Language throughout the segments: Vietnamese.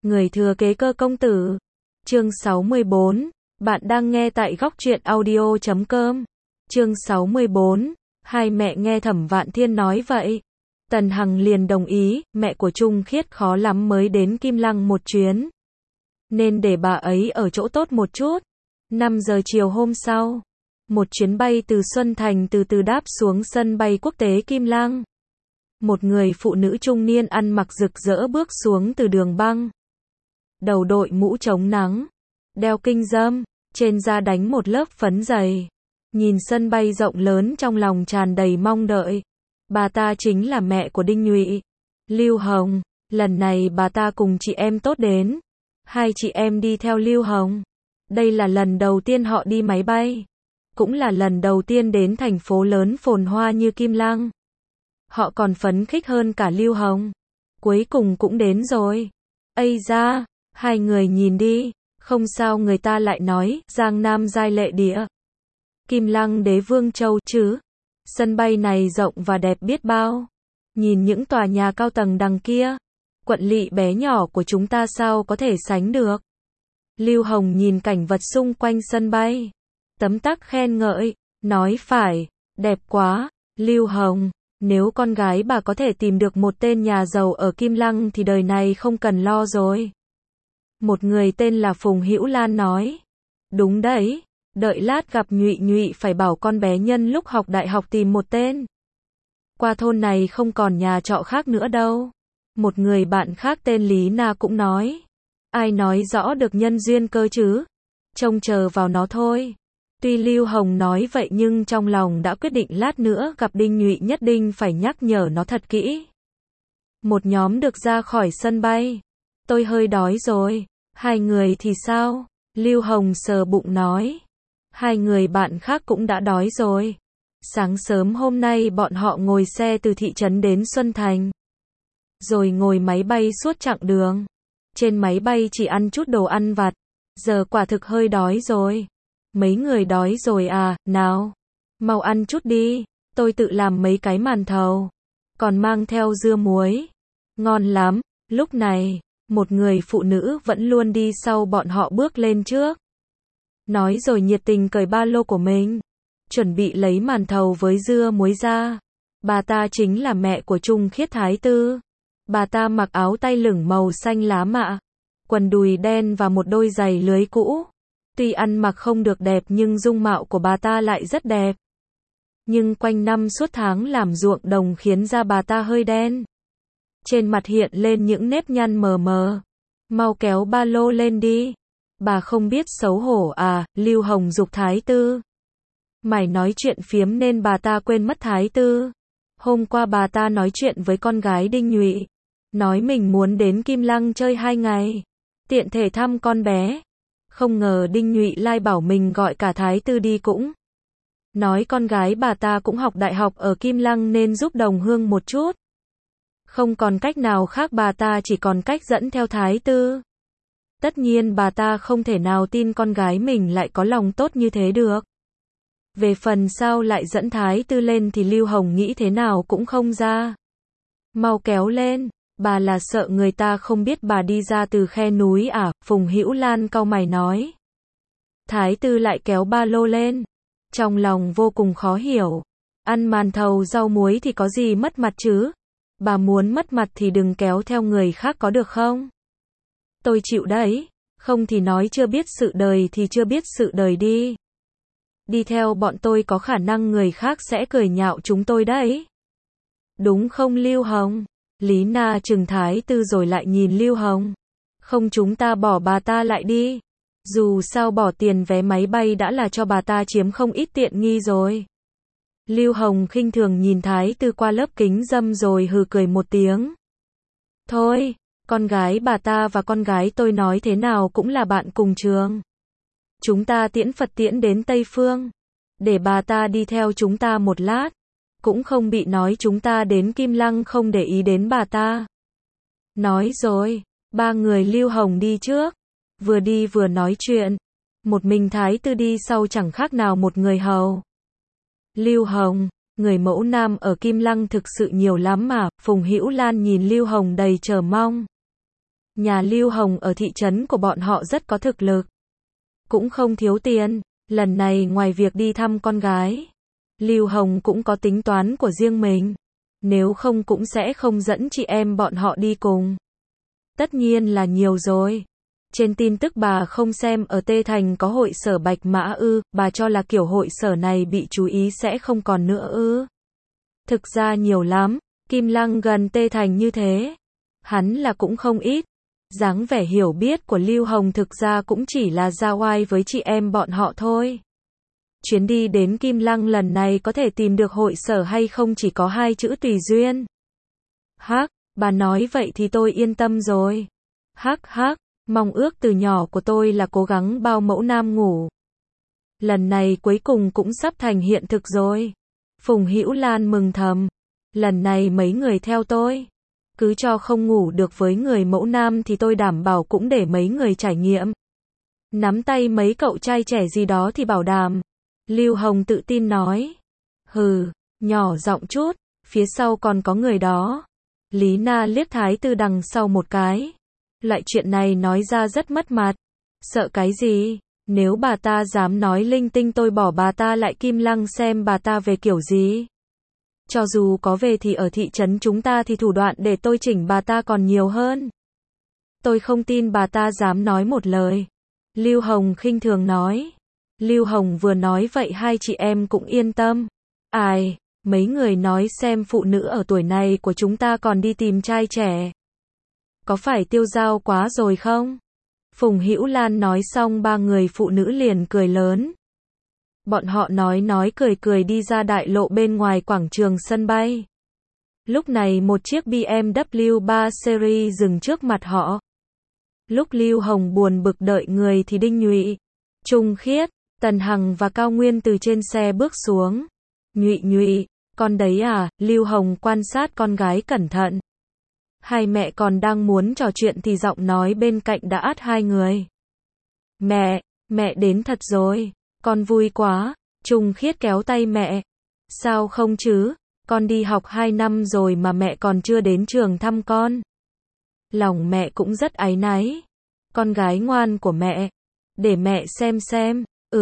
Người thừa kế Cơ công tử. Chương 64. Bạn đang nghe tại góc truyện audio.com. Chương 64. Hai mẹ nghe Thẩm Vạn Thiên nói vậy. Tần Hằng liền đồng ý, mẹ của Trung Khiết khó lắm mới đến Kim Lăng một chuyến. Nên để bà ấy ở chỗ tốt một chút. 5 giờ chiều hôm sau, một chuyến bay từ Xuân Thành từ từ đáp xuống sân bay quốc tế Kim Lăng. Một người phụ nữ trung niên ăn mặc rực rỡ bước xuống từ đường băng. Đầu đội mũ chống nắng, đeo kinh dâm, trên da đánh một lớp phấn dày. Nhìn sân bay rộng lớn trong lòng tràn đầy mong đợi. Bà ta chính là mẹ của Đinh Nhụy, Lưu Hồng. Lần này bà ta cùng chị em tốt đến. Hai chị em đi theo Lưu Hồng. Đây là lần đầu tiên họ đi máy bay. Cũng là lần đầu tiên đến thành phố lớn phồn hoa như Kim Lăng. Họ còn phấn khích hơn cả Lưu Hồng. Cuối cùng cũng đến rồi. Ây da, hai người nhìn đi. Không sao người ta lại nói, Giang Nam giai lệ địa. Kim Lăng đế vương châu chứ. Sân bay này rộng và đẹp biết bao. Nhìn những tòa nhà cao tầng đằng kia. Quận lỵ bé nhỏ của chúng ta sao có thể sánh được. Lưu Hồng nhìn cảnh vật xung quanh sân bay. Tấm tắc khen ngợi, nói phải, đẹp quá. Lưu Hồng, nếu con gái bà có thể tìm được một tên nhà giàu ở Kim Lăng thì đời này không cần lo rồi. Một người tên là Phùng Hữu Lan nói. Đúng đấy, đợi lát gặp Nhụy Nhụy phải bảo con bé nhân lúc học đại học tìm một tên. Qua thôn này không còn nhà trọ khác nữa đâu. Một người bạn khác tên Lý Na cũng nói. Ai nói rõ được nhân duyên cơ chứ? Trông chờ vào nó thôi. Tuy Lưu Hồng nói vậy nhưng trong lòng đã quyết định lát nữa gặp Đinh Nhụy nhất định phải nhắc nhở nó thật kỹ. Một nhóm được ra khỏi sân bay. Tôi hơi đói rồi. Hai người thì sao? Lưu Hồng sờ bụng nói. Hai người bạn khác cũng đã đói rồi. Sáng sớm hôm nay bọn họ ngồi xe từ thị trấn đến Xuân Thành. Rồi ngồi máy bay suốt chặng đường. Trên máy bay chỉ ăn chút đồ ăn vặt. Giờ quả thực hơi đói rồi. Mấy người đói rồi à, nào. Mau ăn chút đi. Tôi tự làm mấy cái màn thầu. Còn mang theo dưa muối. Ngon lắm. Lúc này, một người phụ nữ vẫn luôn đi sau bọn họ bước lên trước. Nói rồi nhiệt tình cởi ba lô của mình. Chuẩn bị lấy màn thầu với dưa muối ra. Bà ta chính là mẹ của Trung Khiết Thái Tư. Bà ta mặc áo tay lửng màu xanh lá mạ. Quần đùi đen và một đôi giày lưới cũ. Tuy ăn mặc không được đẹp nhưng dung mạo của bà ta lại rất đẹp. Nhưng quanh năm suốt tháng làm ruộng đồng khiến da bà ta hơi đen. Trên mặt hiện lên những nếp nhăn mờ mờ. Mau kéo ba lô lên đi. Bà không biết xấu hổ à, Lưu Hồng giục Thái Tư. Mày nói chuyện phiếm nên bà ta quên mất Thái Tư. Hôm qua bà ta nói chuyện với con gái Đinh Nhụy. Nói mình muốn đến Kim Lăng chơi 2 ngày. Tiện thể thăm con bé. Không ngờ Đinh Nhụy lai bảo mình gọi cả Thái Tư đi cũng. Nói con gái bà ta cũng học đại học ở Kim Lăng nên giúp đồng hương một chút. Không còn cách nào khác bà ta chỉ còn cách dẫn theo Thái Tư. Tất nhiên bà ta không thể nào tin con gái mình lại có lòng tốt như thế được. Về phần sao lại dẫn Thái Tư lên thì Lưu Hồng nghĩ thế nào cũng không ra. Mau kéo lên, bà là sợ người ta không biết bà đi ra từ khe núi à, Phùng Hữu Lan cau mày nói. Thái Tư lại kéo ba lô lên. Trong lòng vô cùng khó hiểu. Ăn màn thầu rau muối thì có gì mất mặt chứ? Bà muốn mất mặt thì đừng kéo theo người khác có được không? Tôi chịu đấy. Không thì nói chưa biết sự đời thì chưa biết sự đời đi. Đi theo bọn tôi có khả năng người khác sẽ cười nhạo chúng tôi đấy. Đúng không Lưu Hồng? Lý Na trừng Thái Tư rồi lại nhìn Lưu Hồng. Không chúng ta bỏ bà ta lại đi. Dù sao bỏ tiền vé máy bay đã là cho bà ta chiếm không ít tiện nghi rồi. Lưu Hồng khinh thường nhìn Thái Tư qua lớp kính dâm rồi hừ cười một tiếng. Thôi, con gái bà ta và con gái tôi nói thế nào cũng là bạn cùng trường. Chúng ta tiễn Phật tiễn đến Tây Phương. Để bà ta đi theo chúng ta một lát. Cũng không bị nói chúng ta đến Kim Lăng không để ý đến bà ta. Nói rồi, ba người Lưu Hồng đi trước. Vừa đi vừa nói chuyện. Một mình Thái Tư đi sau chẳng khác nào một người hầu. Lưu Hồng, người mẫu nam ở Kim Lăng thực sự nhiều lắm mà. Phùng Hữu Lan nhìn Lưu Hồng đầy chờ mong. Nhà Lưu Hồng ở thị trấn của bọn họ rất có thực lực. Cũng không thiếu tiền. Lần này ngoài việc đi thăm con gái, Lưu Hồng cũng có tính toán của riêng mình. Nếu không cũng sẽ không dẫn chị em bọn họ đi cùng. Tất nhiên là nhiều rồi. Trên tin tức bà không xem ở Tê Thành có hội sở Bạch Mã ư, bà cho là kiểu hội sở này bị chú ý sẽ không còn nữa ư. Thực ra nhiều lắm, Kim Lăng gần Tê Thành như thế. Hắn là cũng không ít. Dáng vẻ hiểu biết của Lưu Hồng thực ra cũng chỉ là ra oai với chị em bọn họ thôi. Chuyến đi đến Kim Lăng lần này có thể tìm được hội sở hay không chỉ có hai chữ tùy duyên. Hắc, bà nói vậy thì tôi yên tâm rồi. Hắc hắc, mong ước từ nhỏ của tôi là cố gắng bao mẫu nam ngủ. Lần này cuối cùng cũng sắp thành hiện thực rồi. Phùng Hữu Lan mừng thầm. Lần này mấy người theo tôi. Cứ cho không ngủ được với người mẫu nam thì tôi đảm bảo cũng để mấy người trải nghiệm. Nắm tay mấy cậu trai trẻ gì đó thì bảo đảm. Lưu Hồng tự tin nói. Hừ, nhỏ giọng chút, phía sau còn có người đó. Lý Na liếc Thái Tư đằng sau một cái. Loại chuyện này nói ra rất mất mặt. Sợ cái gì? Nếu bà ta dám nói linh tinh tôi bỏ bà ta lại Kim Lăng xem bà ta về kiểu gì. Cho dù có về thì ở thị trấn chúng ta thì thủ đoạn để tôi chỉnh bà ta còn nhiều hơn. Tôi không tin bà ta dám nói một lời. Lưu Hồng khinh thường nói. Lưu Hồng vừa nói vậy hai chị em cũng yên tâm. Ai, mấy người nói xem phụ nữ ở tuổi này của chúng ta còn đi tìm trai trẻ. Có phải tiêu dao quá rồi không? Phùng Hữu Lan nói xong ba người phụ nữ liền cười lớn. Bọn họ nói cười đi ra đại lộ bên ngoài quảng trường sân bay. Lúc này một chiếc BMW 3 Series dừng trước mặt họ. Lúc Lưu Hồng buồn bực đợi người thì Đinh Nhụy, Trung Khiết, Tần Hằng và Cao Nguyên từ trên xe bước xuống. Nhụy, con đấy à? Lưu Hồng quan sát con gái cẩn thận. Hai mẹ còn đang muốn trò chuyện thì giọng nói bên cạnh đã át hai người. Mẹ đến thật rồi, con vui quá. Trung Khiết kéo tay mẹ. Sao không chứ, con đi học 2 năm rồi mà mẹ còn chưa đến trường thăm con. Lòng mẹ cũng rất áy náy. Con gái ngoan của mẹ. Để mẹ xem.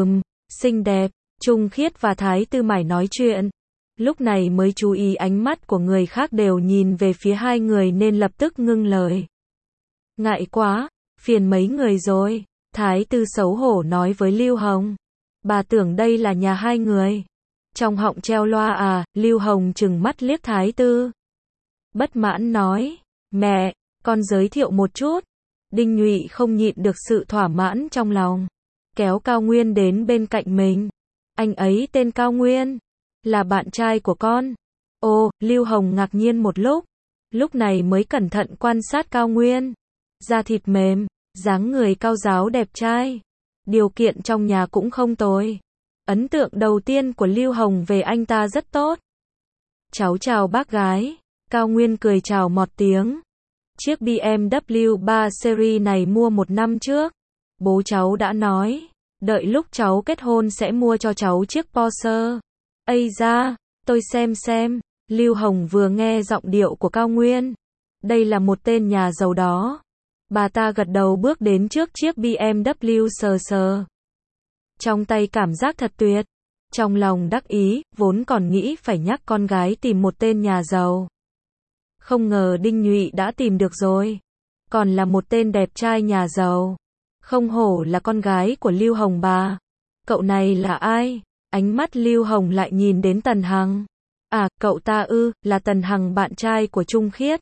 Xinh đẹp. Trung Khiết và Thái Tư mải nói chuyện. Lúc này mới chú ý ánh mắt của người khác đều nhìn về phía hai người nên lập tức ngưng lời. Ngại quá, phiền mấy người rồi. Thái Tư xấu hổ nói với Lưu Hồng. Bà tưởng đây là nhà hai người. Trong họng treo loa à? Lưu Hồng trừng mắt liếc Thái Tư. Bất mãn nói. Mẹ, con giới thiệu một chút. Đinh Nhụy không nhịn được sự thỏa mãn trong lòng. Kéo Cao Nguyên đến bên cạnh mình. Anh ấy tên Cao Nguyên. Là bạn trai của con. Ồ, Lưu Hồng ngạc nhiên một lúc. Lúc này mới cẩn thận quan sát Cao Nguyên. Da thịt mềm, dáng người cao ráo đẹp trai. Điều kiện trong nhà cũng không tồi. Ấn tượng đầu tiên của Lưu Hồng về anh ta rất tốt. Cháu chào bác gái. Cao Nguyên cười chào một tiếng. Chiếc BMW 3 Series này mua 1 năm trước. Bố cháu đã nói, đợi lúc cháu kết hôn sẽ mua cho cháu chiếc Porsche. Ây da, tôi xem. Lưu Hồng vừa nghe giọng điệu của Cao Nguyên. Đây là một tên nhà giàu đó. Bà ta gật đầu bước đến trước chiếc BMW sờ. Trong tay cảm giác thật tuyệt. Trong lòng đắc ý, vốn còn nghĩ phải nhắc con gái tìm một tên nhà giàu. Không ngờ Đinh Nhụy đã tìm được rồi. Còn là một tên đẹp trai nhà giàu. Không hổ là con gái của Lưu Hồng bà. Cậu này là ai? Ánh mắt Lưu Hồng lại nhìn đến Tần Hằng. À, cậu ta ư, là Tần Hằng bạn trai của Trung Khiết.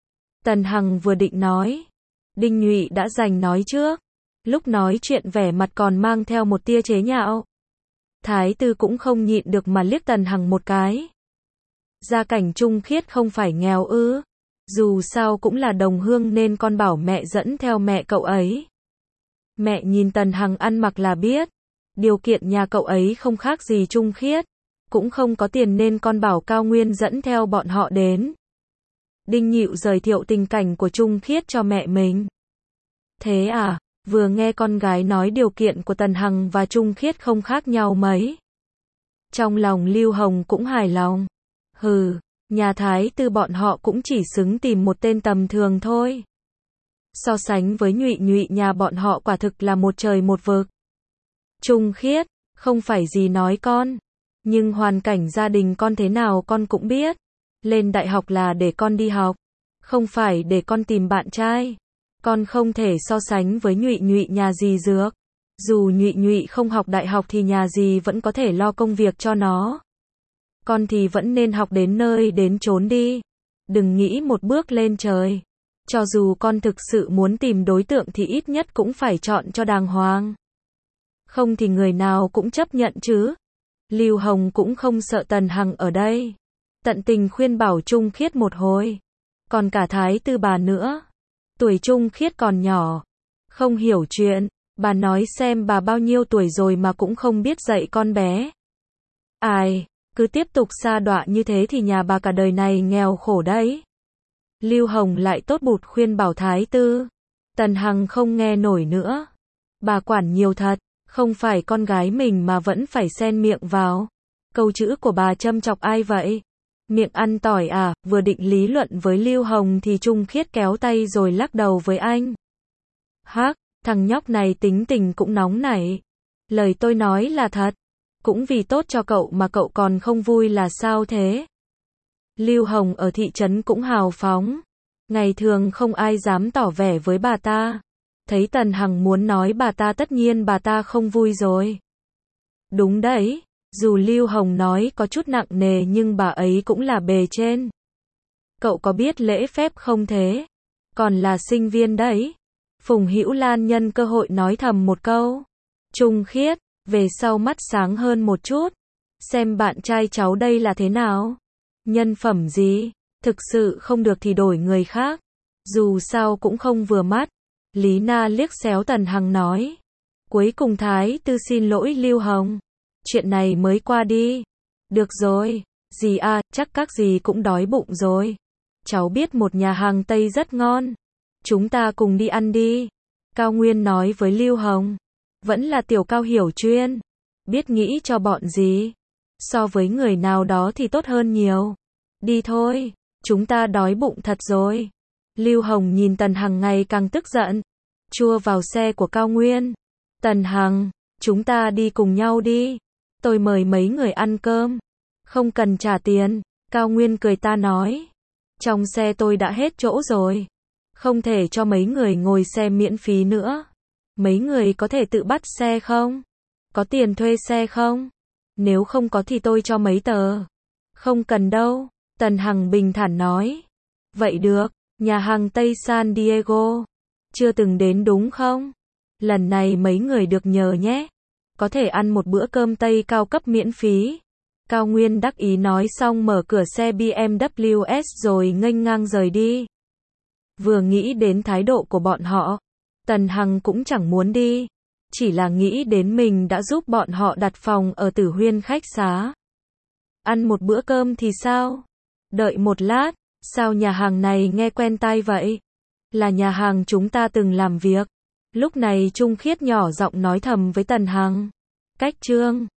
Tần Hằng vừa định nói. Đinh Nhụy đã giành nói trước. Lúc nói chuyện vẻ mặt còn mang theo một tia chế nhạo. Thái Tư cũng không nhịn được mà liếc Tần Hằng một cái. Gia cảnh Trung Khiết không phải nghèo ư. Dù sao cũng là đồng hương nên con bảo mẹ dẫn theo mẹ cậu ấy. Mẹ nhìn Tần Hằng ăn mặc là biết. Điều kiện nhà cậu ấy không khác gì Trung Khiết. Cũng không có tiền nên con bảo Cao Nguyên dẫn theo bọn họ đến. Đinh Nhụy giới thiệu tình cảnh của Trung Khiết cho mẹ mình. Thế à, vừa nghe con gái nói điều kiện của Tần Hằng và Trung Khiết không khác nhau mấy. Trong lòng Lưu Hồng cũng hài lòng. Hừ, nhà Thái Tư bọn họ cũng chỉ xứng tìm một tên tầm thường thôi. So sánh với Nhụy Nhụy nhà bọn họ quả thực là một trời một vực. Trung Khiết, không phải gì nói con, nhưng hoàn cảnh gia đình con thế nào con cũng biết. Lên đại học là để con đi học, không phải để con tìm bạn trai. Con không thể so sánh với Nhụy Nhụy nhà dì Dược. Dù Nhụy Nhụy không học đại học thì nhà dì vẫn có thể lo công việc cho nó. Con thì vẫn nên học đến nơi đến chốn đi. Đừng nghĩ một bước lên trời. Cho dù con thực sự muốn tìm đối tượng thì ít nhất cũng phải chọn cho đàng hoàng. Không thì người nào cũng chấp nhận chứ. Lưu Hồng cũng không sợ Tần Hằng ở đây. Tận tình khuyên bảo Trung Khiết một hồi. Còn cả Thái Tư bà nữa. Tuổi Trung Khiết còn nhỏ. Không hiểu chuyện. Bà nói xem bà bao nhiêu tuổi rồi mà cũng không biết dạy con bé. Ai, cứ tiếp tục sa đọa như thế thì nhà bà cả đời này nghèo khổ đấy. Lưu Hồng lại tốt bụt khuyên bảo Thái Tư. Tần Hằng không nghe nổi nữa. Bà quản nhiều thật, không phải con gái mình mà vẫn phải xen miệng vào. Câu chữ của bà châm chọc ai vậy? Miệng ăn tỏi à? Vừa định lý luận với Lưu Hồng thì Trung Khiết kéo tay rồi lắc đầu với anh. Hắc, thằng nhóc này tính tình cũng nóng nảy. Lời tôi nói là thật. Cũng vì tốt cho cậu mà cậu còn không vui là sao thế? Lưu Hồng ở thị trấn cũng hào phóng. Ngày thường không ai dám tỏ vẻ với bà ta. Thấy Tần Hằng muốn nói bà ta tất nhiên bà ta không vui rồi. Đúng đấy, dù Lưu Hồng nói có chút nặng nề nhưng bà ấy cũng là bề trên. Cậu có biết lễ phép không thế? Còn là sinh viên đấy. Phùng Hữu Lan nhân cơ hội nói thầm một câu. Trung Khiết, về sau mắt sáng hơn một chút. Xem bạn trai cháu đây là thế nào? Nhân phẩm gì? Thực sự không được thì đổi người khác. Dù sao cũng không vừa mắt. Lý Na liếc xéo Tần Hằng nói. Cuối cùng Thái Tư xin lỗi Lưu Hồng. Chuyện này mới qua đi. Được rồi, dì à, chắc các dì cũng đói bụng rồi. Cháu biết một nhà hàng Tây rất ngon. Chúng ta cùng đi ăn đi. Cao Nguyên nói với Lưu Hồng. Vẫn là tiểu Cao hiểu chuyên. Biết nghĩ cho bọn dì. So với người nào đó thì tốt hơn nhiều. Đi thôi, chúng ta đói bụng thật rồi. Lưu Hồng nhìn Tần Hằng ngày càng tức giận. Chua vào xe của Cao Nguyên. Tần Hằng, chúng ta đi cùng nhau đi. Tôi mời mấy người ăn cơm. Không cần trả tiền. Cao Nguyên cười ta nói. Trong xe tôi đã hết chỗ rồi. Không thể cho mấy người ngồi xe miễn phí nữa. Mấy người có thể tự bắt xe không? Có tiền thuê xe không? Nếu không có thì tôi cho mấy tờ. Không cần đâu. Tần Hằng bình thản nói. Vậy được, nhà hàng Tây San Diego. Chưa từng đến đúng không? Lần này mấy người được nhờ nhé. Có thể ăn một bữa cơm Tây cao cấp miễn phí. Cao Nguyên đắc ý nói xong mở cửa xe BMW S rồi nghênh ngang rời đi. Vừa nghĩ đến thái độ của bọn họ, Tần Hằng cũng chẳng muốn đi. Chỉ là nghĩ đến mình đã giúp bọn họ đặt phòng ở Tử Huyên khách xá. Ăn một bữa cơm thì sao? Đợi một lát, sao nhà hàng này nghe quen tai vậy? Là nhà hàng chúng ta từng làm việc. Lúc này Trung Khiết nhỏ giọng nói thầm với Tần Hằng. Cách Trương.